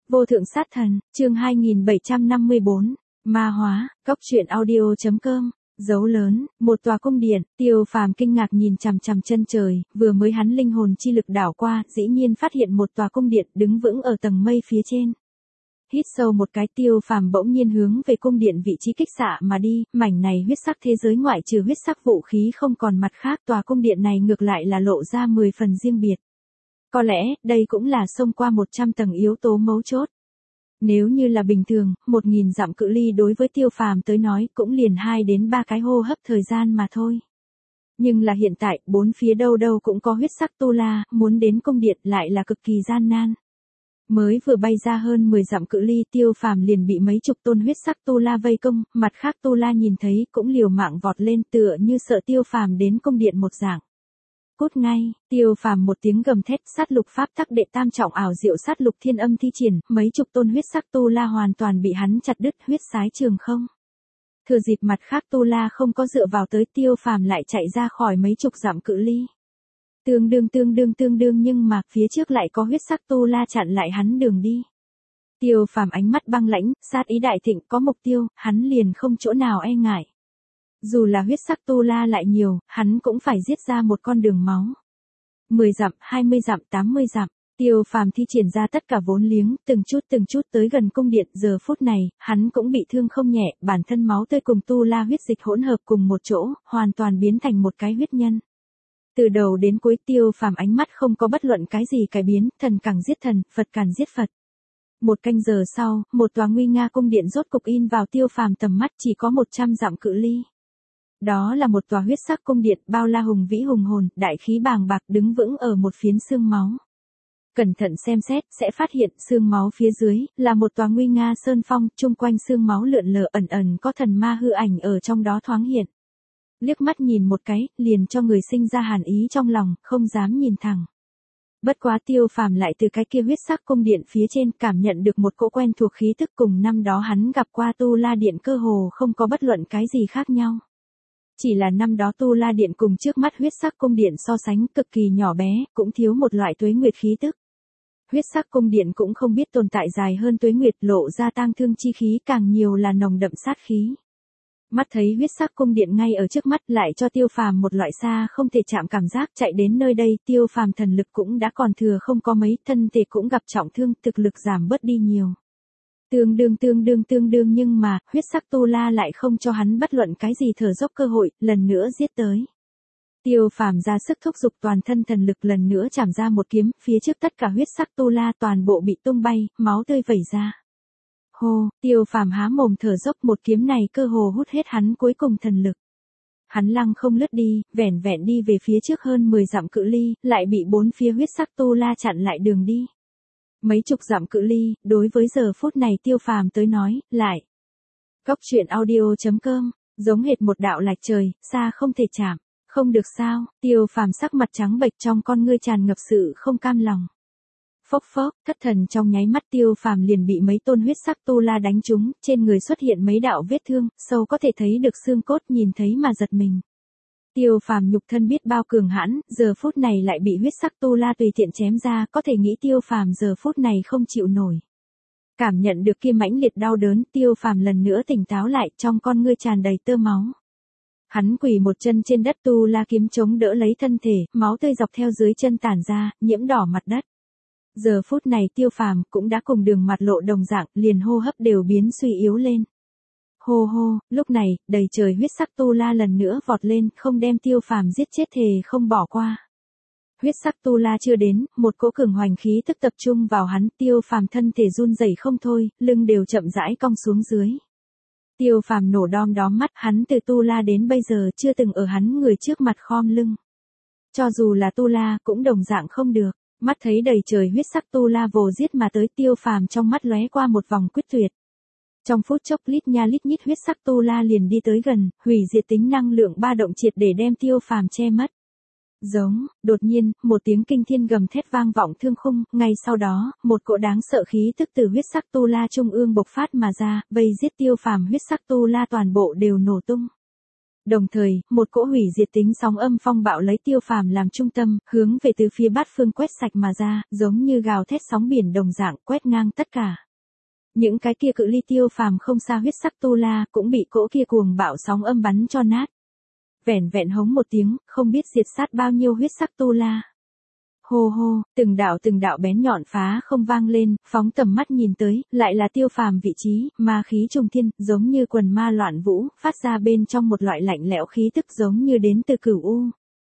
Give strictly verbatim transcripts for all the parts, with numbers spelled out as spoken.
Vô thượng sát thần, chương hai nghìn bảy trăm năm mươi bốn, ma hóa, cóc truyện audio.com, dấu lớn, một tòa cung điện, Tiêu Phàm kinh ngạc nhìn chằm chằm chân trời, vừa mới hắn linh hồn chi lực đảo qua, dĩ nhiên phát hiện một tòa cung điện đứng vững ở tầng mây phía trên. Hít sâu một cái, Tiêu Phàm bỗng nhiên hướng về cung điện vị trí kích xạ mà đi, mảnh này huyết sắc thế giới ngoại trừ huyết sắc vũ khí không còn mặt khác, tòa cung điện này ngược lại là lộ ra mười phần riêng biệt. Có lẽ, đây cũng là xông qua một trăm tầng yếu tố mấu chốt. Nếu như là bình thường, một nghìn dặm cự ly đối với Tiêu Phàm tới nói cũng liền hai đến ba cái hô hấp thời gian mà thôi. Nhưng là hiện tại, bốn phía đâu đâu cũng có huyết sắc tu la, muốn đến cung điện lại là cực kỳ gian nan. Mới vừa bay ra hơn mười dặm cự ly, Tiêu Phàm liền bị mấy chục tôn huyết sắc tu la vây công, mặt khác tu la nhìn thấy cũng liều mạng vọt lên tựa như sợ Tiêu Phàm đến cung điện một dạng. Cút ngay, Tiêu Phàm một tiếng gầm thét, sát lục pháp tắc đệ tam trọng ảo diệu sát lục thiên âm thi triển, mấy chục tôn huyết sắc tu la hoàn toàn bị hắn chặt đứt, huyết sái trường không. Thừa dịp mặt khác tu la không có dựa vào tới, Tiêu Phàm lại chạy ra khỏi mấy chục dặm cự ly. Tương đương tương đương tương đương nhưng mà phía trước lại có huyết sắc tu la chặn lại hắn đường đi. Tiêu Phàm ánh mắt băng lãnh, sát ý đại thịnh, có mục tiêu, hắn liền không chỗ nào e ngại. Dù là huyết sắc tu la lại nhiều, hắn cũng phải giết ra một con đường máu. mười dặm, hai mươi dặm, tám mươi dặm, Tiêu Phàm thi triển ra tất cả vốn liếng, từng chút từng chút tới gần cung điện, giờ phút này, hắn cũng bị thương không nhẹ, bản thân máu tươi cùng tu la huyết dịch hỗn hợp cùng một chỗ, hoàn toàn biến thành một cái huyết nhân. Từ đầu đến cuối, Tiêu Phàm ánh mắt không có bất luận cái gì cải biến, thần càng giết thần, Phật càng giết Phật. Một canh giờ sau, một tòa nguy nga cung điện rốt cục in vào Tiêu Phàm tầm mắt, chỉ có một trăm dặm cự ly. Đó là một tòa huyết sắc cung điện, bao la hùng vĩ hùng hồn, đại khí bàng bạc, đứng vững ở một phiến xương máu. Cẩn thận xem xét, sẽ phát hiện xương máu phía dưới là một tòa nguy nga sơn phong, chung quanh xương máu lượn lờ, ẩn ẩn có thần ma hư ảnh ở trong đó thoáng hiện. Liếc mắt nhìn một cái, liền cho người sinh ra hàn ý trong lòng, không dám nhìn thẳng. Bất quá Tiêu Phàm lại từ cái kia huyết sắc cung điện phía trên cảm nhận được một cỗ quen thuộc khí tức, cùng năm đó hắn gặp qua tu la điện cơ hồ không có bất luận cái gì khác nhau. Chỉ là năm đó tu la điện cùng trước mắt huyết sắc cung điện so sánh cực kỳ nhỏ bé, cũng thiếu một loại tuế nguyệt khí tức. Huyết sắc cung điện cũng không biết tồn tại dài hơn tuế nguyệt, lộ ra tang thương chi khí càng nhiều là nồng đậm sát khí. Mắt thấy huyết sắc cung điện ngay ở trước mắt, lại cho Tiêu Phàm một loại xa không thể chạm cảm giác, chạy đến nơi đây, Tiêu Phàm thần lực cũng đã còn thừa không có mấy, thân thể cũng gặp trọng thương, thực lực giảm bớt đi nhiều. Tương đương tương đương tương đương nhưng mà, huyết sắc tu la lại không cho hắn bất luận cái gì thở dốc cơ hội, lần nữa giết tới. Tiêu Phàm ra sức thúc giục toàn thân thần lực, lần nữa chảm ra một kiếm, phía trước tất cả huyết sắc tu la toàn bộ bị tung bay, máu tươi vẩy ra. Hô, Tiêu Phàm há mồm thở dốc, một kiếm này cơ hồ hút hết hắn cuối cùng thần lực. Hắn lăng không lướt đi, vẻn vẹn đi về phía trước hơn mười dặm cự ly, lại bị bốn phía huyết sắc tu la chặn lại đường đi. Mấy chục dặm cự ly, đối với giờ phút này Tiêu Phàm tới nói, lại. Cóc truyện audio.com, giống hệt một đạo lạch trời, xa không thể chạm. Không được sao, Tiêu Phàm sắc mặt trắng bệch, trong con ngươi tràn ngập sự không cam lòng. Phốc phốc, thất thần trong nháy mắt, Tiêu Phàm liền bị mấy tôn huyết sắc tu la đánh trúng, trên người xuất hiện mấy đạo vết thương, sâu có thể thấy được xương cốt, nhìn thấy mà giật mình. Tiêu Phàm nhục thân biết bao cường hãn, giờ phút này lại bị huyết sắc tu la tùy tiện chém ra, có thể nghĩ Tiêu Phàm giờ phút này không chịu nổi. Cảm nhận được kia mãnh liệt đau đớn, Tiêu Phàm lần nữa tỉnh táo lại, trong con ngươi tràn đầy tơ máu. Hắn quỳ một chân trên đất, tu la kiếm chống đỡ lấy thân thể, máu tươi dọc theo dưới chân tản ra, nhiễm đỏ mặt đất. Giờ phút này Tiêu Phàm cũng đã cùng Đường Mạt Lộ đồng dạng, liền hô hấp đều biến suy yếu lên. Hô hô, lúc này, đầy trời huyết sắc tu la lần nữa vọt lên, không đem Tiêu Phàm giết chết thề không bỏ qua. Huyết sắc tu la chưa đến, một cỗ cường hoành khí tức tập trung vào hắn, Tiêu Phàm thân thể run rẩy không thôi, lưng đều chậm rãi cong xuống dưới. Tiêu Phàm nổ đom đóm mắt, hắn từ tu la đến bây giờ chưa từng ở hắn người trước mặt khom lưng. Cho dù là tu la cũng đồng dạng không được, mắt thấy đầy trời huyết sắc tu la vồ giết mà tới, Tiêu Phàm trong mắt lóe qua một vòng quyết tuyệt. Trong phút chốc, lít nha lít nhít huyết sắc tu la liền đi tới gần, hủy diệt tính năng lượng ba động triệt để đem Tiêu Phàm che mất. Giống, đột nhiên, một tiếng kinh thiên gầm thét vang vọng thương khung, ngay sau đó, một cỗ đáng sợ khí tức từ huyết sắc tu la trung ương bộc phát mà ra, vây giết Tiêu Phàm, huyết sắc tu la toàn bộ đều nổ tung. Đồng thời, một cỗ hủy diệt tính sóng âm phong bạo lấy Tiêu Phàm làm trung tâm, hướng về từ phía bát phương quét sạch mà ra, giống như gào thét sóng biển đồng dạng quét ngang tất cả. Những cái kia cự ly Tiêu Phàm không xa huyết sắc tu la, cũng bị cỗ kia cuồng bạo sóng âm bắn cho nát. Vẻn vẹn hống một tiếng, không biết diệt sát bao nhiêu huyết sắc tu la. Hô hô, từng đạo từng đạo bén nhọn phá không vang lên, phóng tầm mắt nhìn tới, lại là Tiêu Phàm vị trí, ma khí trùng thiên, giống như quần ma loạn vũ, phát ra bên trong một loại lạnh lẽo khí tức giống như đến từ cửu u.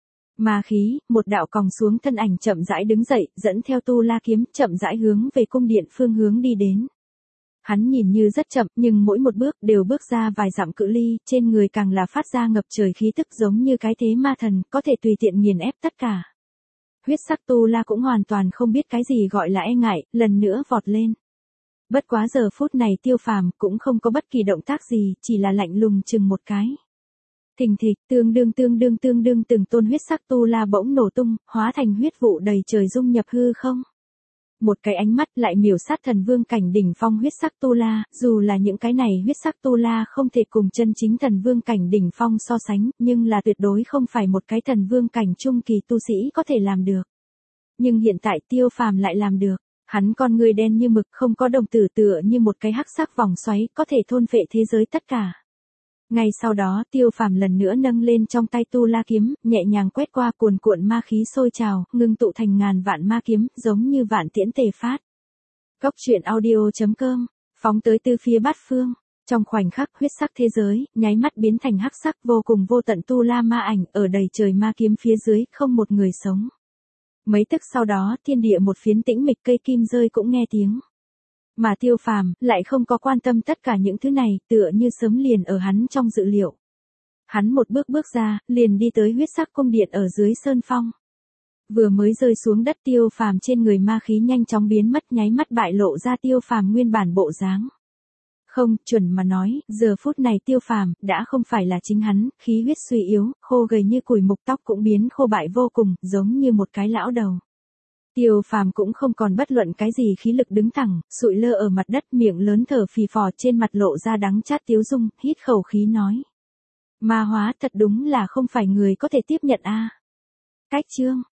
Ma khí, một đạo còng xuống thân ảnh chậm rãi đứng dậy, dẫn theo tu la kiếm, chậm rãi hướng về cung điện phương hướng đi đến. Hắn nhìn như rất chậm, nhưng mỗi một bước đều bước ra vài dặm cự ly, trên người càng là phát ra ngập trời khí tức giống như cái thế ma thần, có thể tùy tiện nghiền ép tất cả. Huyết sắc tu la cũng hoàn toàn không biết cái gì gọi là e ngại, lần nữa vọt lên. Bất quá giờ phút này Tiêu Phàm cũng không có bất kỳ động tác gì, chỉ là lạnh lùng chừng một cái. Thình thịch, tương đương tương đương tương đương từng tôn huyết sắc tu la bỗng nổ tung, hóa thành huyết vụ đầy trời dung nhập hư không. Một cái ánh mắt lại miểu sát thần vương cảnh đỉnh phong huyết sắc tu la, dù là những cái này huyết sắc tu la không thể cùng chân chính thần vương cảnh đỉnh phong so sánh, nhưng là tuyệt đối không phải một cái thần vương cảnh trung kỳ tu sĩ có thể làm được. Nhưng hiện tại Tiêu Phàm lại làm được, hắn con người đen như mực không có đồng tử tựa như một cái hắc sắc vòng xoáy có thể thôn phệ thế giới tất cả. Ngay sau đó Tiêu Phàm lần nữa nâng lên trong tay tu la kiếm, nhẹ nhàng quét qua cuồn cuộn ma khí sôi trào, ngưng tụ thành ngàn vạn ma kiếm, giống như vạn tiễn tề phát. Góc truyện audio chấm com, phóng tới từ phía bát phương. Trong khoảnh khắc huyết sắc thế giới, nháy mắt biến thành hắc sắc vô cùng vô tận tu la ma ảnh, ở đầy trời ma kiếm phía dưới, không một người sống. Mấy tức sau đó, thiên địa một phiến tĩnh mịch, cây kim rơi cũng nghe tiếng. Mà Tiêu Phàm lại không có quan tâm tất cả những thứ này, tựa như sớm liền ở hắn trong dự liệu. Hắn một bước bước ra, liền đi tới huyết sắc cung điện ở dưới sơn phong. Vừa mới rơi xuống đất Tiêu Phàm trên người ma khí nhanh chóng biến mất, nháy mắt bại lộ ra Tiêu Phàm nguyên bản bộ dáng. Không, chuẩn mà nói, giờ phút này Tiêu Phàm đã không phải là chính hắn, khí huyết suy yếu, khô gầy như củi mục, tóc cũng biến khô bại vô cùng, giống như một cái lão đầu. Tiêu Phàm cũng không còn bất luận cái gì khí lực đứng thẳng, sụi lơ ở mặt đất, miệng lớn thở phì phò, trên mặt lộ ra đắng chát tiếu dung, hít khẩu khí nói. Ma hóa thật đúng là không phải người có thể tiếp nhận a. Cách chương